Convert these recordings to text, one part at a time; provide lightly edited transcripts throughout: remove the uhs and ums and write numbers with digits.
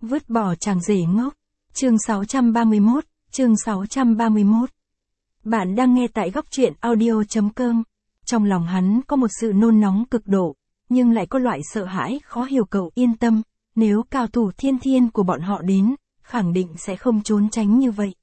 Vứt bỏ chàng rể ngốc. Chương 631, chương 631. Bạn đang nghe tại góc truyện audio.com. Trong lòng hắn có một sự nôn nóng cực độ, nhưng lại có loại sợ hãi khó hiểu. Cậu yên tâm, nếu cao thủ thiên thiên của bọn họ đến, khẳng định sẽ không trốn tránh như vậy.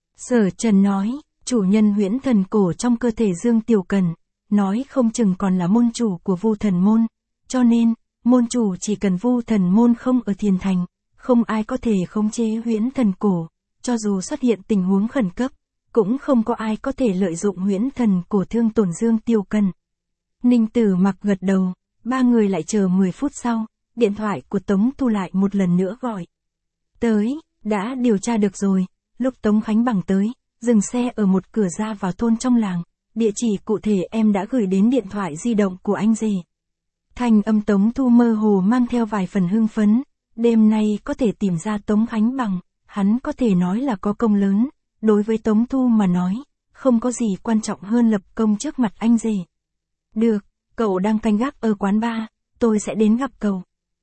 Sở Trần nói, chủ nhân huyễn thần cổ trong cơ thể Dương Tiểu Cần, nói không chừng còn là môn chủ của Vu Thần Môn, cho nên, môn chủ chỉ cần Vu Thần Môn không ở Thiên Thành, không ai có thể khống chế huyễn thần cổ, cho dù xuất hiện tình huống khẩn cấp, cũng không có ai có thể lợi dụng huyễn thần cổ thương tổn Dương Tiểu Cần. Ninh Tử Mặc gật đầu, ba người lại chờ 10 phút sau, điện thoại của Tống Thu lại một lần nữa gọi. Tới, đã điều tra được rồi, lúc Tống Khánh Bằng tới, dừng xe ở một cửa ra vào thôn trong làng, địa chỉ cụ thể em đã gửi đến điện thoại di động của anh rể. Thanh âm Tống Thu mơ hồ mang theo vài phần hưng phấn, đêm nay có thể tìm ra Tống Khánh Bằng, hắn có thể nói là có công lớn, đối với Tống Thu mà nói, không có gì quan trọng hơn lập công trước mặt anh rể. Được, cậu đang canh gác ở quán bar, tôi sẽ đến gặp cậu.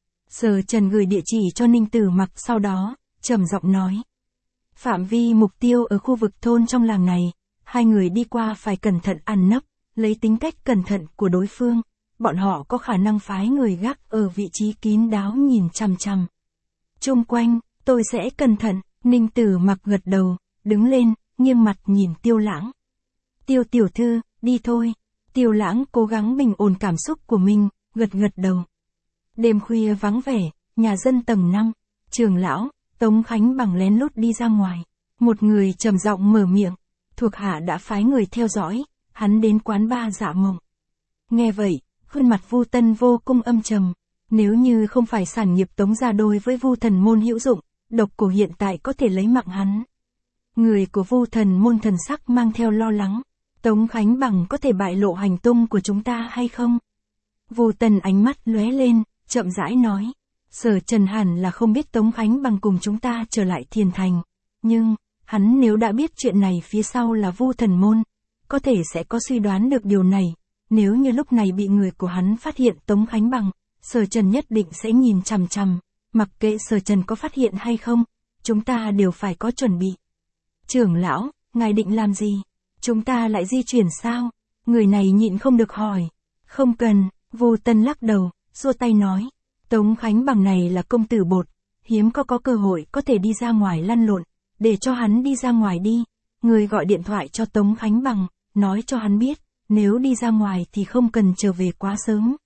Sở Trần gửi địa chỉ cho Ninh Tử Mặc, sau đó, trầm giọng nói. Phạm vi mục tiêu ở khu vực thôn trong làng này, hai người đi qua phải cẩn thận ăn nấp, lấy tính cách cẩn thận của đối phương, bọn họ có khả năng phái người gác ở vị trí kín đáo nhìn chằm chằm. Chung quanh, tôi sẽ cẩn thận, Ninh Tử Mặc gật đầu, đứng lên, nghiêng mặt nhìn Tiêu Lãng. Tiêu tiểu thư, đi thôi. Tiêu Lãng cố gắng bình ổn cảm xúc của mình, gật đầu. Đêm khuya vắng vẻ, nhà dân tầng 5, trưởng lão, Tống Khánh Bằng lén lút đi ra ngoài. Một người trầm giọng mở miệng, thuộc hạ đã phái người theo dõi, hắn đến quán bar Dạ Mộng. Nghe vậy, khuôn mặt Vu Tân vô cùng âm trầm, nếu như không phải sản nghiệp Tống gia đối với Vu Thần Môn hữu dụng, độc cổ hiện tại có thể lấy mạng hắn. Người của Vu Thần Môn thần sắc mang theo lo lắng, Tống Khánh Bằng có thể bại lộ hành tung của chúng ta hay không? Vu Tân ánh mắt lóe lên, chậm rãi nói, Sở Trần hẳn là không biết Tống Khánh Bằng cùng chúng ta trở lại Thiên Thành, nhưng, hắn nếu đã biết chuyện này phía sau là Vu Thần Môn, có thể sẽ có suy đoán được điều này, nếu như lúc này bị người của hắn phát hiện Tống Khánh Bằng, Sở Trần nhất định sẽ nhìn chằm chằm, mặc kệ Sở Trần có phát hiện hay không, chúng ta đều phải có chuẩn bị. Trưởng lão, ngài định làm gì? Chúng ta lại di chuyển sao? Người này nhịn không được hỏi. Không cần, Vu Tân lắc đầu, xua tay nói. Tống Khánh Bằng này là công tử bột, hiếm có cơ hội có thể đi ra ngoài lăn lộn, để cho hắn đi ra ngoài đi. Người gọi điện thoại cho Tống Khánh Bằng, nói cho hắn biết, nếu đi ra ngoài thì không cần trở về quá sớm,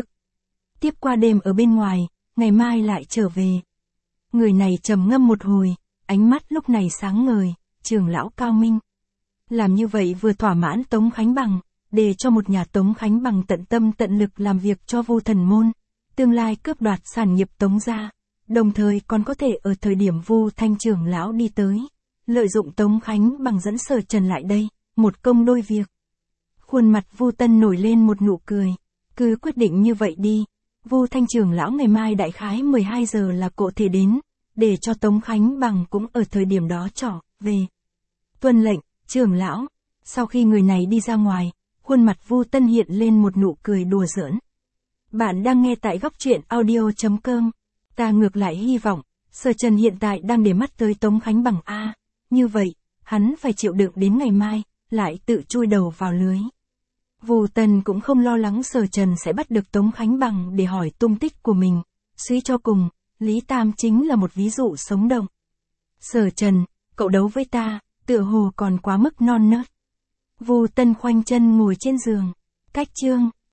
tiếp qua đêm ở bên ngoài, ngày mai lại trở về. Người này trầm ngâm một hồi, ánh mắt lúc này sáng ngời, trưởng lão cao minh. Làm như vậy vừa thỏa mãn Tống Khánh Bằng, để cho một nhà Tống Khánh Bằng tận tâm tận lực làm việc cho Vu Thần Môn, tương lai cướp đoạt sản nghiệp Tống gia, đồng thời còn có thể ở thời điểm Vu Thanh trưởng lão đi tới, lợi dụng Tống Khánh Bằng dẫn Sở Trần lại đây, một công đôi việc. Khuôn mặt Vu Tân nổi lên một nụ cười, cứ quyết định như vậy đi. Vu Thanh trưởng lão ngày mai đại khái 12 giờ là cụ thể đến, để cho Tống Khánh Bằng cũng ở thời điểm đó trở về. Tuân lệnh, trưởng lão. Sau khi người này đi ra ngoài, khuôn mặt Vu Tân hiện lên một nụ cười đùa giỡn. Bạn đang nghe tại góc truyện audio.com. Ta ngược lại hy vọng, Sở Trần hiện tại đang để mắt tới Tống Khánh Bằng a, như vậy, hắn phải chịu đựng đến ngày mai, lại tự chui đầu vào lưới. Vu Tân cũng không lo lắng Sở Trần sẽ bắt được Tống Khánh Bằng để hỏi tung tích của mình, suy cho cùng, Lý Tam chính là một ví dụ sống động. Sở Trần, cậu đấu với ta, tựa hồ còn quá mức non nớt. Vu Tân khoanh chân ngồi trên giường, cách chương.